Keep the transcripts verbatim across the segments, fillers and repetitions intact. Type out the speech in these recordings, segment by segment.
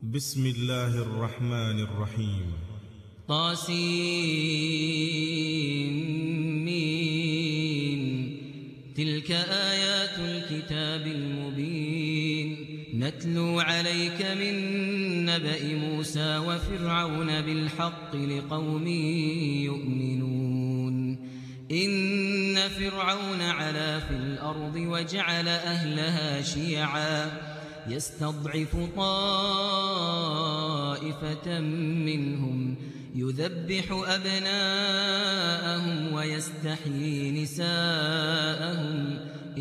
بسم الله الرحمن الرحيم. طاسين. تلك آيات الكتاب المبين نتلو عليك من نبأ موسى وفرعون بالحق لقوم يؤمنون. إن فرعون علا في الأرض وجعل أهلها شيعا يستضعف طائفة منهم يذبح أبناءهم ويستحيي نساءهم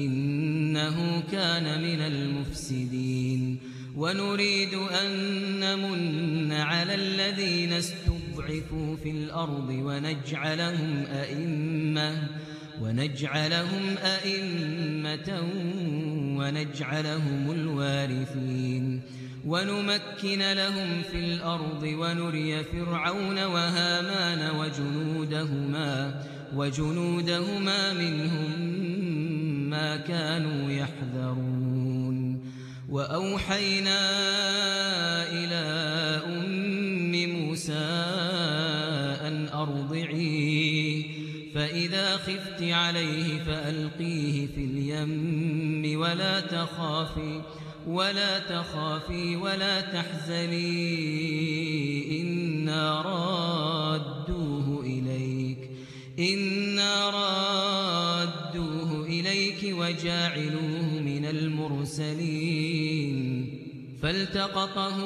إنه كان من المفسدين. ونريد أن نمن على الذين استضعفوا في الأرض ونجعلهم أئمة ونجعلهم أئمة ونجعلهم الوارثين. ونمكن لهم في الأرض ونري فرعون وهامان وجنودهما وجنودهما منهم ما كانوا يحذرون. وأوحينا إلى أم موسى أن أرضعيه فإذا خفت عليه فألقيه في اليم ولا تخافي ولا تخافي ولا تحزني إنا رادوه إليك إنا رادوه إليك وجاعلوه من المرسلين. فالتقطه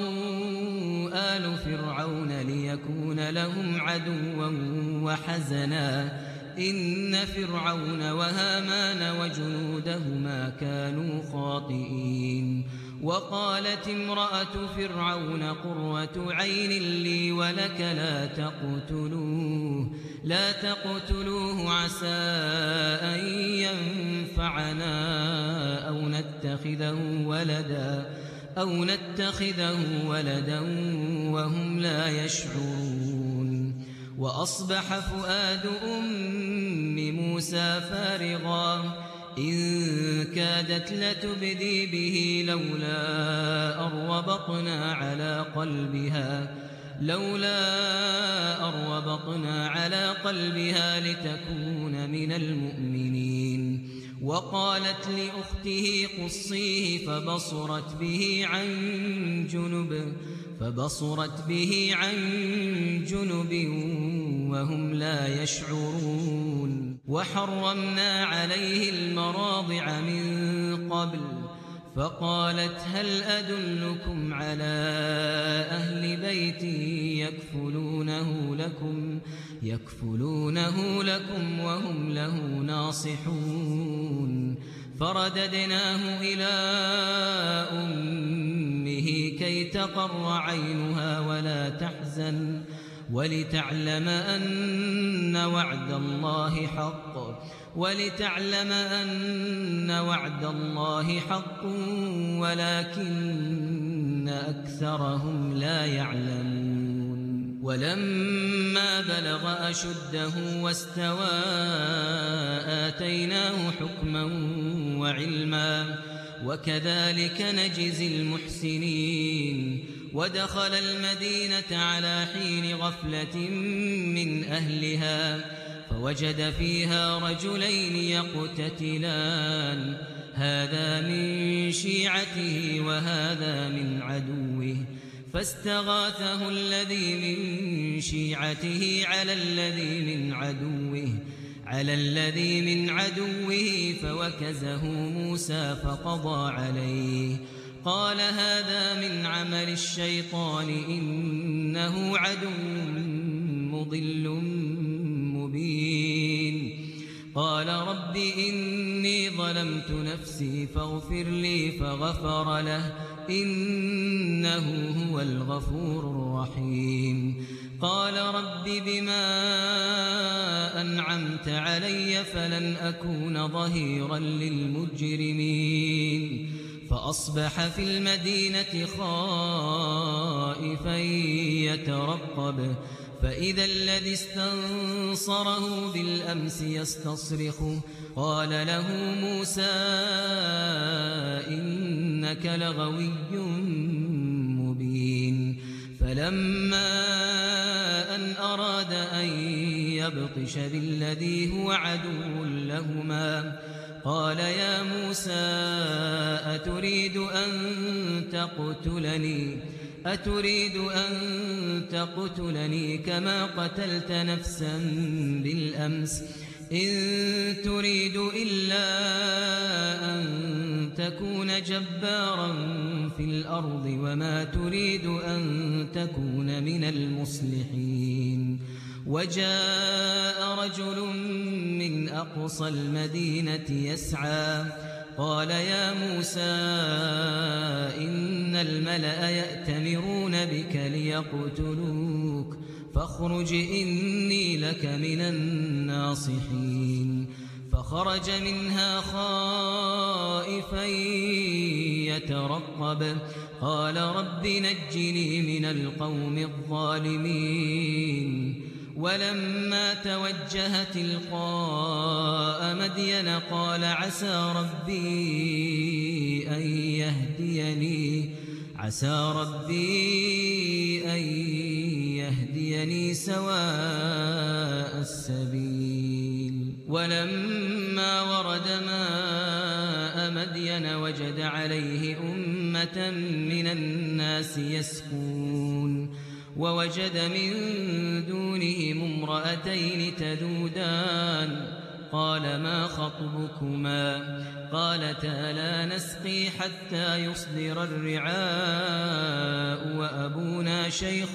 آل فرعون ليكون لهم عدوا وحزنا إن فرعون وهامان وجنودهما كانوا خاطئين. وقالت امرأة فرعون قرة عين لي ولك لا تقتلوه لا تقتلوه عسى أن ينفعنا أو نتخذه ولدا أو نتخذه ولدا وهم لا يشعرون. وأصبح فؤاد أم موسى فارغا إن كادت لتبدي به لولا أربطنا على قلبها لولا أربطنا على قلبها لتكون من المؤمنين. وقالت لأخته قصيه فبصرت به عن جنب فبصرت به عن جنب وهم لا يشعرون. وحرمنا عليه المراضع من قبل فقالت هل أدلكم على أهل بيت يكفلونه لكم يكفلونه لكم وهم له ناصحون. فرددناه إلى أمه كي تقر عينها ولا تحزن ولتعلم أن وعد الله حق ولتعلم أن وعد الله حق ولكن أكثرهم لا يعلمون. ولما بلغ أشده واستوى آتيناه حكما وعلما وكذلك نجزي المحسنين. ودخل المدينة على حين غفلة من أهلها فوجد فيها رجلين يقتتلان هذا من شيعته وهذا من عدوه فاستغاثه الذي من شيعته على الذي من عدوه على الذي من عدوه فوكزه موسى فقضى عليه. قال هذا من عمل الشيطان إنه عدو مضل مبين. قال رب إني ظلمت نفسي فاغفر لي فغفر له إنه هو الغفور الرحيم. قال رب بما أنعمت علي فلن أكون ظهيرا للمجرمين. فأصبح في المدينة خائفا يترقب فإذا الذي استنصره بالأمس يستصرخه قال له موسى إنك لغوي مبين فلما أن أراد أن يبطش بالذي هو عدو لهما قال يا موسى أتريد أن تقتلني أتريد أن تقتلني كما قتلت نفسا بالأمس إن تريد إلا أن تكون جبارا في الأرض وما تريد أن تكون من المصلحين وجاء رجل من أقصى المدينة يسعى قال يا موسى إن الملأ يأتمرون بك ليقتلوك فاخرج إني لك من الناصحين فخرج منها خائفا يترقب قال رب نجني من القوم الظالمين ولما توجه تلقاء مدين قال عسى ربي أن يهديني عسى ربي أن يهديني سواء السبيل ولما ورد ماء مدين وجد عليه أمة من الناس يسقون ووجد من دونهم امرأتين تذودان قال ما خطبكما قالتا لا نسقي حتى يصدر الرعاء وأبونا شيخ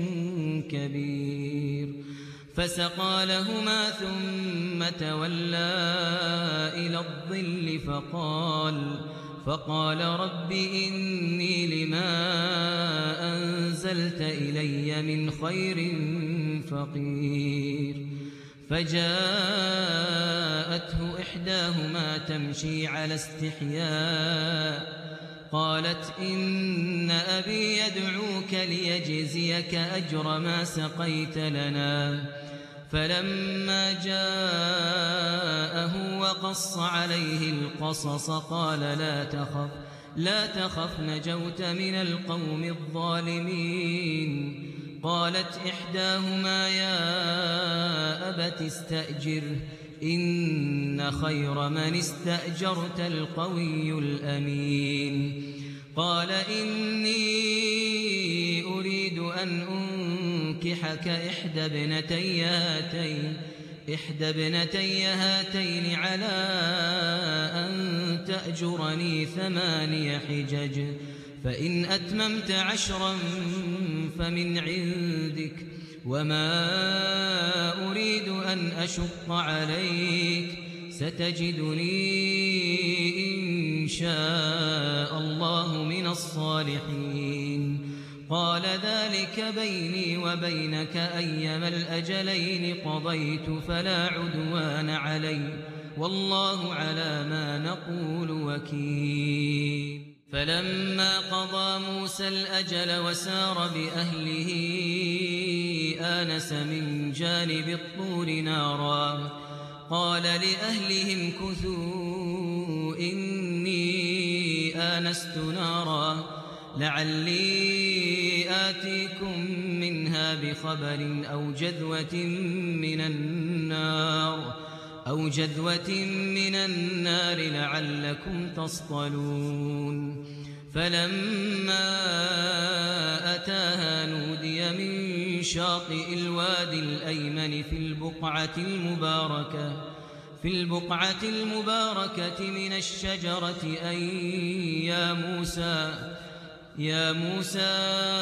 كبير فسقى لهما ثم تولى إلى الظل فقال فقال رب إني لما أنزلت إلي من خير فقير فجاءته إحداهما تمشي على استحياء قالت إن أبي يدعوك ليجزيك أجر ما سقيت لنا فلما جاءه وقص عليه القصص قال لا تخف لا تخف نجوت من القوم الظالمين قالت إحداهما يا أبت استأجره إن خير من استأجرت القوي الأمين قال إني أريد أن أنكحك إحدى ابنتي هاتين إحدى ابنتي هاتين على أن تأجرني ثماني حجج فإن أتممت عشرا فمن عندك وما أريد أن أشق عليك ستجدني إن شاء الله من الصالحين قال ذلك بيني وبينك أيما الأجلين قضيت فلا عدوان علي والله على ما نقول وكيل فلما قضى موسى الأجل وسار بأهله آنس من جانب الطور نارا قال لأهلهم كثوا إني آنست نارا لعلي آتيكم منها بخبر أو جذوة من النار أو جذوة من النار لعلكم تصطلون فلما أتاها نودي من شاطئ الوادي الأيمن في البقعة المباركة في البقعة المباركة من الشجرة أي يا موسى يا موسى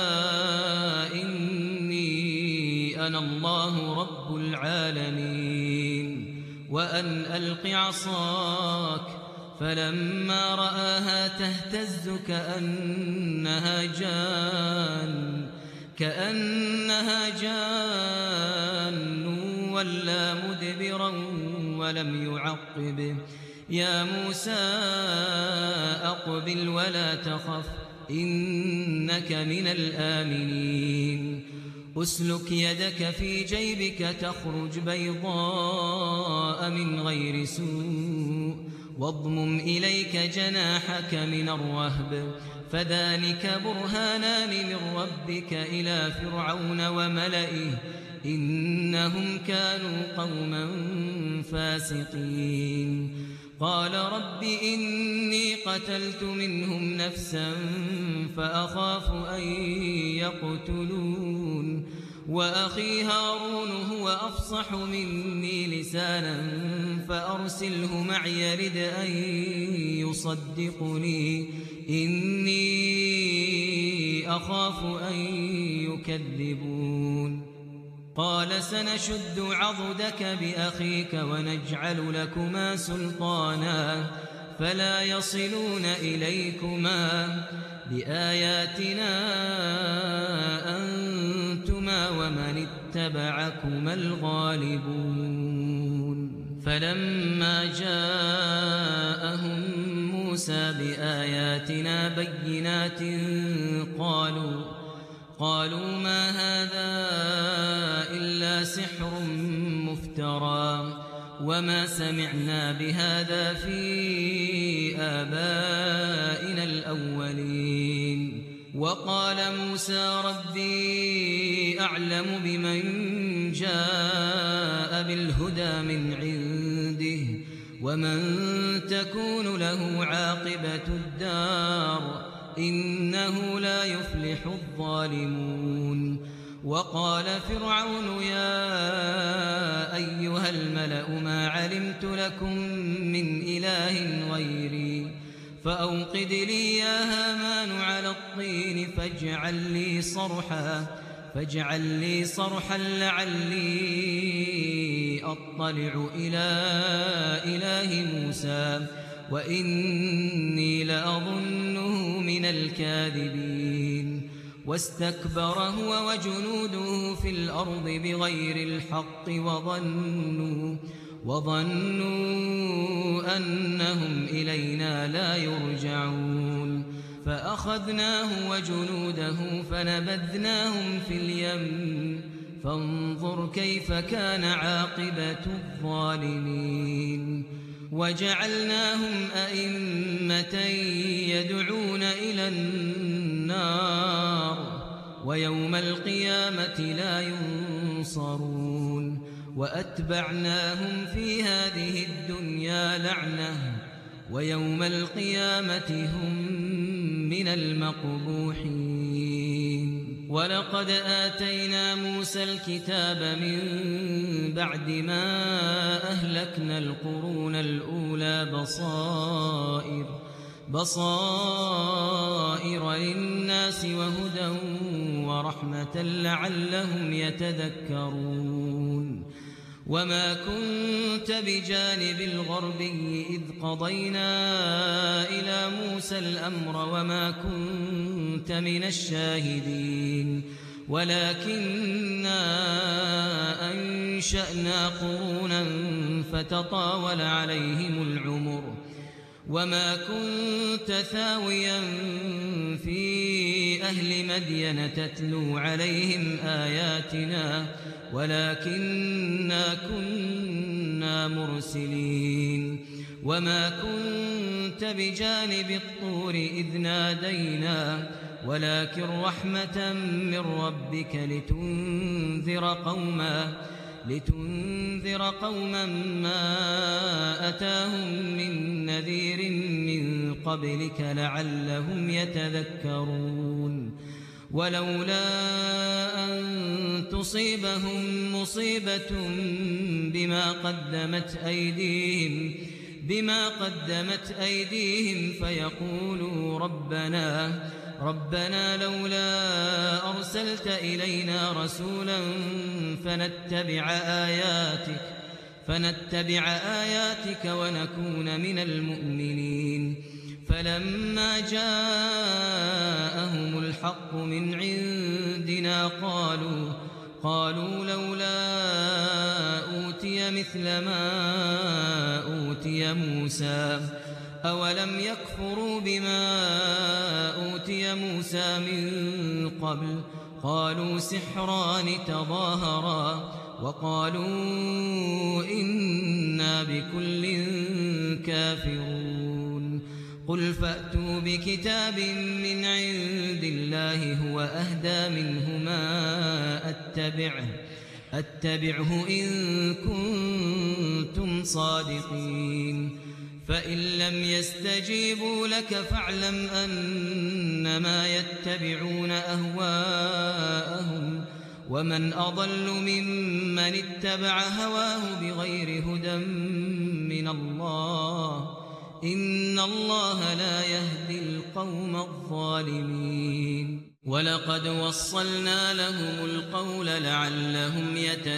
إني أنا الله رب العالمين وأن ألق عصاك فلما رآها تهتز كأنها جان كأنها جان ولا مدبرا ولم يعقب يا موسى أقبل ولا تخف إنك من الآمنين أسلك يدك في جيبك تخرج بيضاء من غير سوء واضمم إليك جناحك من الرهب فذلك برهانان من ربك إلى فرعون وملئه إنهم كانوا قوما فاسقين قال رب إني قتلت منهم نفسا فأخاف أن يقتلون وأخي هارون هو أفصح مني لسانا فأرسله معي يرد أن يصدقني إني أخاف أن يكذبون قال سنشد عضدك بأخيك ونجعل لكما سلطانا فلا يصلون إليكما بآياتنا أنتما ومن اتبعكما الغالبون فلما جاءهم موسى بآياتنا بينات قالوا قالوا ما هذا إلا سحر مفترى وما سمعنا بهذا في آبائنا الأولين وقال موسى ربي أعلم بمن جاء بالهدى من عنده ومن تكون له عاقبة الدار إنه لا يفلح الظالمون وقال فرعون يا أيها الملأ ما علمت لكم من إله غيري فأوقد لي يا هامان على الطين فاجعل لي صرحا فاجعل لي صرحا لعلي أطلع إلى إله موسى وإني لأظنه من الكاذبين واستكبر هو وجنوده في الأرض بغير الحق وظنوا وظنوا أنهم إلينا لا يرجعون فأخذناه وجنوده فنبذناهم في اليم فانظر كيف كان عاقبة الظالمين وجعلناهم أئمة يدعون إلى النار ويوم القيامة لا ينصرون وأتبعناهم في هذه الدنيا لعنة ويوم القيامة هم من المقبوحين ولقد آتينا موسى الكتاب من بعد ما أهلكنا القرون الأولى بصائر بصائر للناس وهدى ورحمة لعلهم يتذكرون وما كنت بجانب الغربي إذ قضينا إلى موسى الأمر وما كنت من الشاهدين ولكننا أنشأنا قرونا فتطاول عليهم العمر وما كنت ثاويا في أهل مدين تتلو عليهم آياتنا ولكننا كنا مرسلين وما كنت بجانب الطور إذ نادينا ولكن رحمة من ربك لتنذر قوما لتنذر قوما ما أتاهم من نذير من قبلك لعلهم يتذكرون ولولا أن تصيبهم مصيبة بما قدمت أيديهم بما قدمت أيديهم فيقولوا ربنا ربنا لولا أرسلت إلينا رسولا فنتبع آياتك فنتبع آياتك ونكون من المؤمنين فلما جاءهم الحق من عندنا قالوا قالوا لولا أوتي مثل ما أوتي موسى أولم يكفروا بما أوتي موسى من قبل قالوا سحران تظاهرا وقالوا إنا بكل كافرون قل فأتوا بكتاب من عند الله هو أهدى منهما أتبعه أتبعه إن كنتم صادقين فإن لم يستجيبوا لك فاعلم أنما يتبعون أهواءهم ومن أضل ممن اتبع هواه بغير هدى من الله إن الله لا يهدي القوم الظالمين ولقد وصلنا لهم القول لعلهم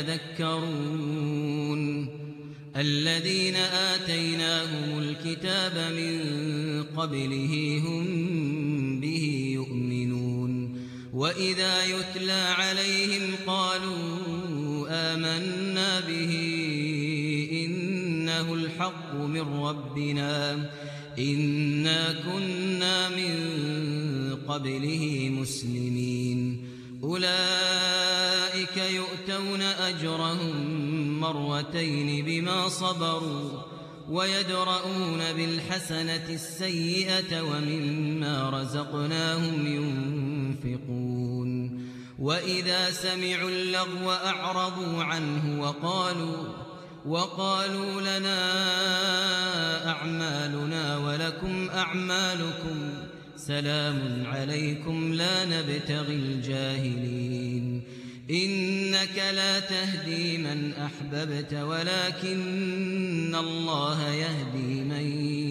يتذكرون الذين آتيناهم الكتاب من قبله هم به يؤمنون وإذا يتلى عليهم قالوا آمنا به إنه الحق من ربنا إنا كنا من قبله مسلمين أولئك يؤتون أجرهم مرتين بما صبروا ويدرؤون بالحسنة السيئة ومما رزقناهم ينفقون وإذا سمعوا اللغو أعرضوا عنه وقالوا وقالوا لنا أعمالنا ولكم أعمالكم سلام عليكم لا نبتغي الجاهلين إنك لا تهدي من أحببت ولكن الله يهدي من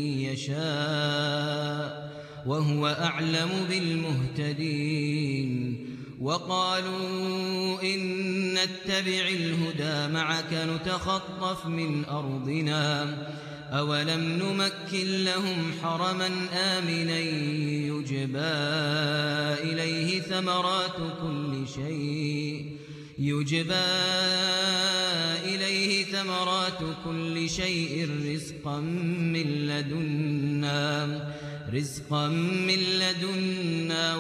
يشاء وهو أعلم بالمهتدين وقالوا إن نتبع الهدى معك نتخطف من أرضنا أولم نمكن لهم حرما آمنا يجبى إليه ثمرات كل شيء يجبى إليه ثمرات كل شيء رزقا من لدنا رزقا من لدنا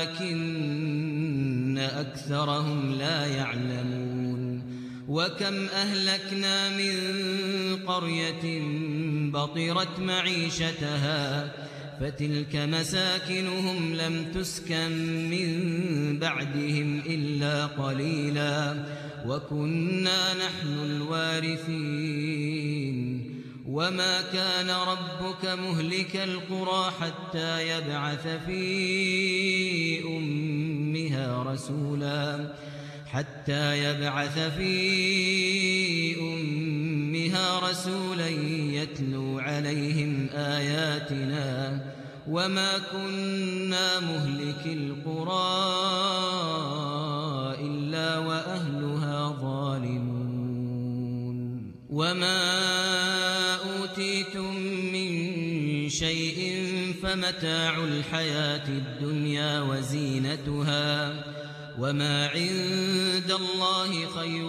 ولكن أكثرهم لا يعلمون وكم أهلكنا من قرية بطرت معيشتها فتلك مساكنهم لم تسكن من بعدهم إلا قليلا وكنا نحن الوارثين وما كان ربك مهلك القرى حتى يبعث في أمها رسولا حتى يبعث في أمها رسولا يتلو عليهم آياتنا وما كنا مهلك القرى إلا وأهلها ظالمون وما أوتيتم من شيء فمتاع الحياة الدنيا وزينتها وما عند الله خير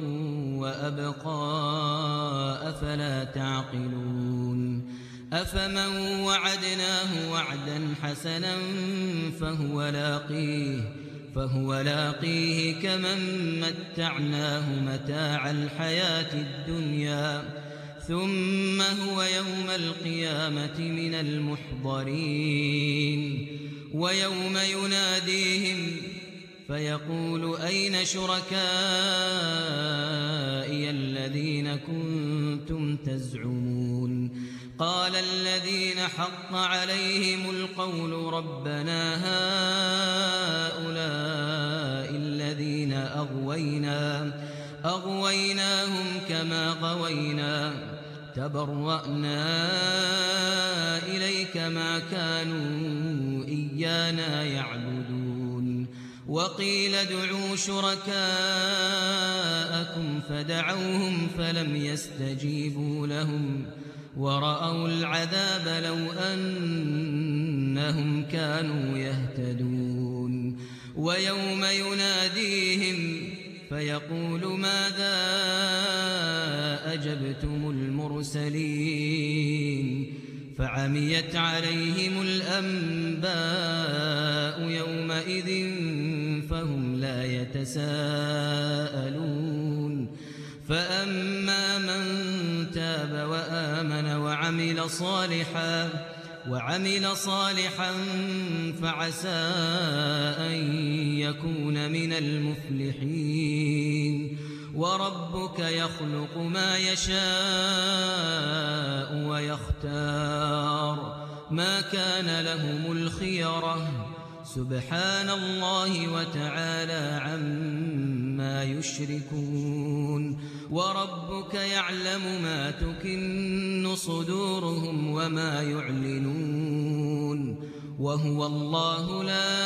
وأبقى أفلا تعقلون أفمن وعدناه وعدا حسنا فهو لاقيه فهو لاقيه كمن متعناه متاع الحياة الدنيا ثم هو يوم القيامة من المحضرين ويوم يناديهم فيقول أين شركائي الذين كنتم تزعمون قال الذين حق عليهم القول ربنا هؤلاء الذين أغوينا أغويناهم كما غوينا تبرأنا إليك ما كانوا إيانا يعبدون وقيل ادعوا شركاءكم فدعوهم فلم يستجيبوا لهم ورأوا العذاب لو أنهم كانوا يهتدون ويوم يناديهم فيقول ماذا أجبتم المرسلين فعميت عليهم الأنباء يومئذ فهم لا يتساءلون فأما من تاب وآمن وعمل صالحا وعمل صالحا فعسى أن يكون من المفلحين وربك يخلق ما يشاء ويختار ما كان لهم الخيرة سبحان الله وتعالى عما يشركون وربك يعلم ما تكن صدورهم وما يعلنون وهو الله لا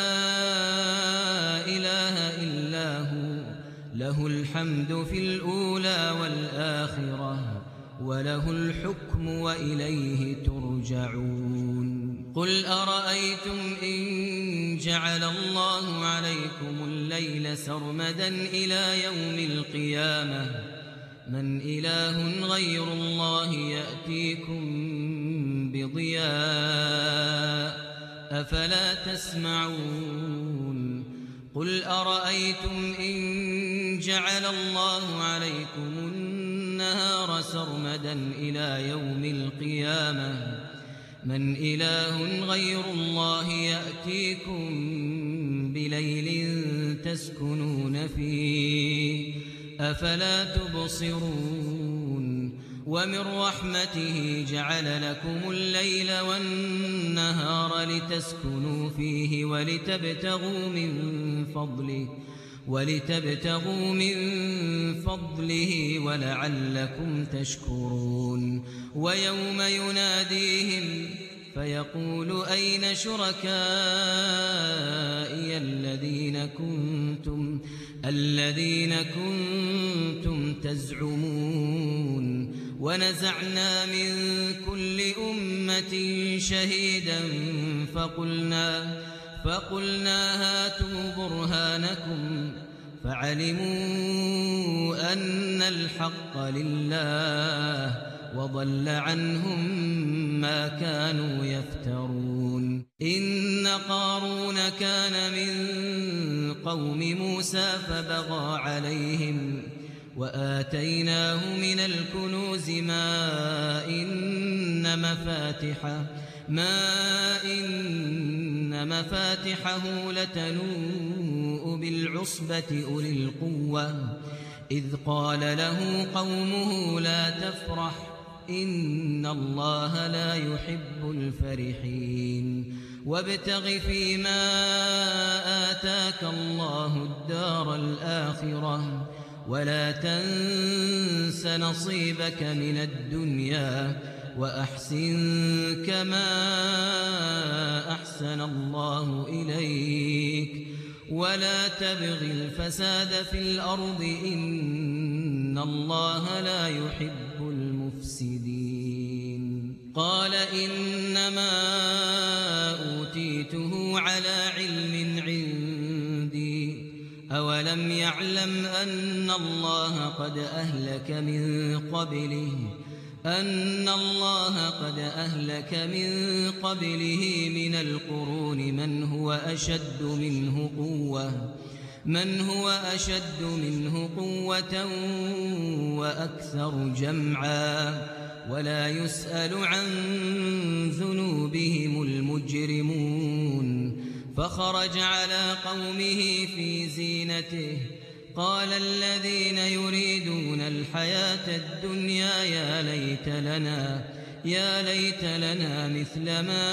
إله إلا هو له الحمد في الأولى والآخرة وله الحكم وإليه ترجعون قل أرأيتم إن جعل الله عليكم الليل سرمدا إلى يوم القيامة من إله غير الله يأتيكم بضياء أفلا تسمعون قل أرأيتم إن جعل الله عليكم النهار سرمدا إلى يوم القيامة من إله غير الله يأتيكم بليل تسكنون فيه أفلا تبصرون ومن رحمته جعل لكم الليل والنهار لتسكنوا فيه ولتبتغوا من فضله ولتبتغوا من فضله ولعلكم تشكرون ويوم يناديهم فيقول أين شركائي الذين كنتم الذين كنتم تزعمون ونزعنا من كل أمة شهيدا فقلنا فقلنا هاتوا برهانكم فعلموا أن الحق لله وضل عنهم ما كانوا يفترون إن قارون كان من قوم موسى فبغى عليهم وآتيناه من الكنوز ما إن مفاتحه ما إن مفاتحه لتنوء بالعصبة أولي القوة إذ قال له قومه لا تفرح إن الله لا يحب الفرحين وابتغ فيما آتاك الله الدار الآخرة ولا تنس نصيبك من الدنيا وأحسن كما أحسن الله إليك ولا تبغ الفساد في الأرض إن الله لا يحب المفسدين قال إنما أوتيته على علم عندي أولم يعلم أن الله قد أهلك من قبله أن الله قد أهلك من قبله من القرون من هو أشد منه قوة من هو أشد منه قوة وأكثر جمعا ولا يسأل عن ذنوبهم المجرمون فخرج على قومه في زينته قال الذين يريدون الحياة الدنيا يا ليت لنا يا ليت لنا مثل ما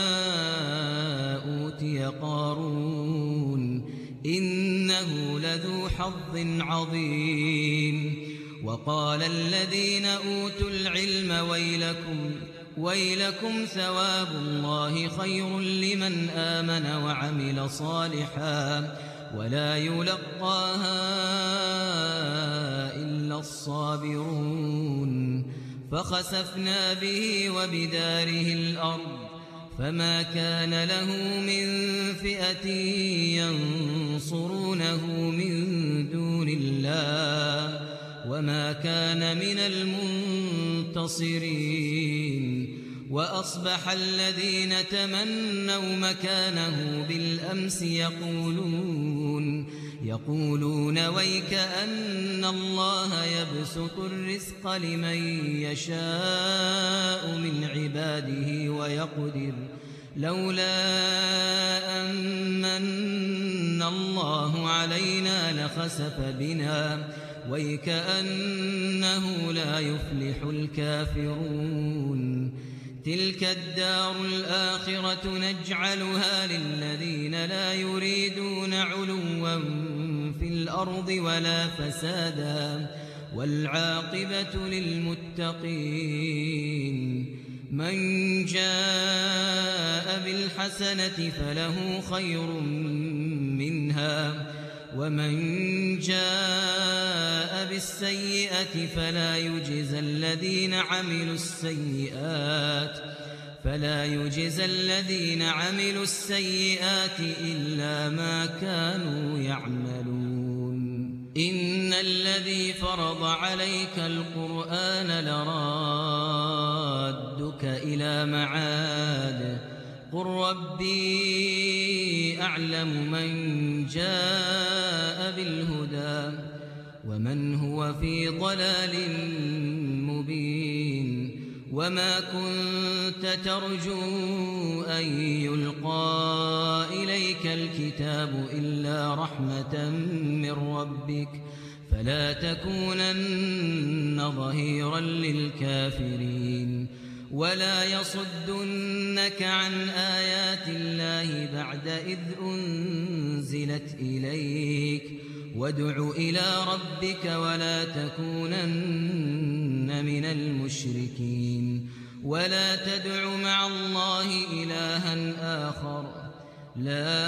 أوتي قارون إنه لذو حظ عظيم وقال الذين أوتوا العلم ويلكم ويلكم ثواب الله خير لمن آمن وعمل صالحا ولا يلقاها إلا الصابرون فخسفنا به وبداره الأرض فما كان له من فئة ينصرونه من دون الله وما كان من المنتصرين وأصبح الذين تمنوا مكانه بالأمس يقولون يقولون ويك أن الله يبسط الرزق لمن يشاء من عباده ويقدر لولا أن من الله علينا لخسف بنا ويكأنه لا يفلح الكافرون تلك الدار الآخرة نجعلها للذين لا يريدون علوا في الأرض ولا فسادا والعاقبة للمتقين من جاء بالحسنة فله خير منها ومن جاء بالسيئة فلا يجزى الذين عملوا السيئات فلا يجزى الذين عملوا السيئات إلا ما كانوا يعملون إن الذي فرض عليك القرآن لرادك إلى معاد قل ربي أعلم من جاء بالهدى ومن هو في ضلال مبين وما كنت ترجو أن يلقى إليك الكتاب إلا رحمة من ربك فلا تكونن ظهيرا للكافرين ولا يصدنك عن آيات الله بعد إذ أنزلت إليك وادع إلى ربك ولا تكونن من المشركين ولا تدع مع الله إلها آخر لا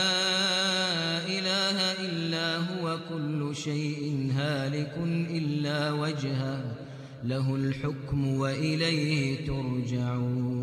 إله إلا هو كل شيء هالك إلا وجهه له الحكم وإليه ترجعون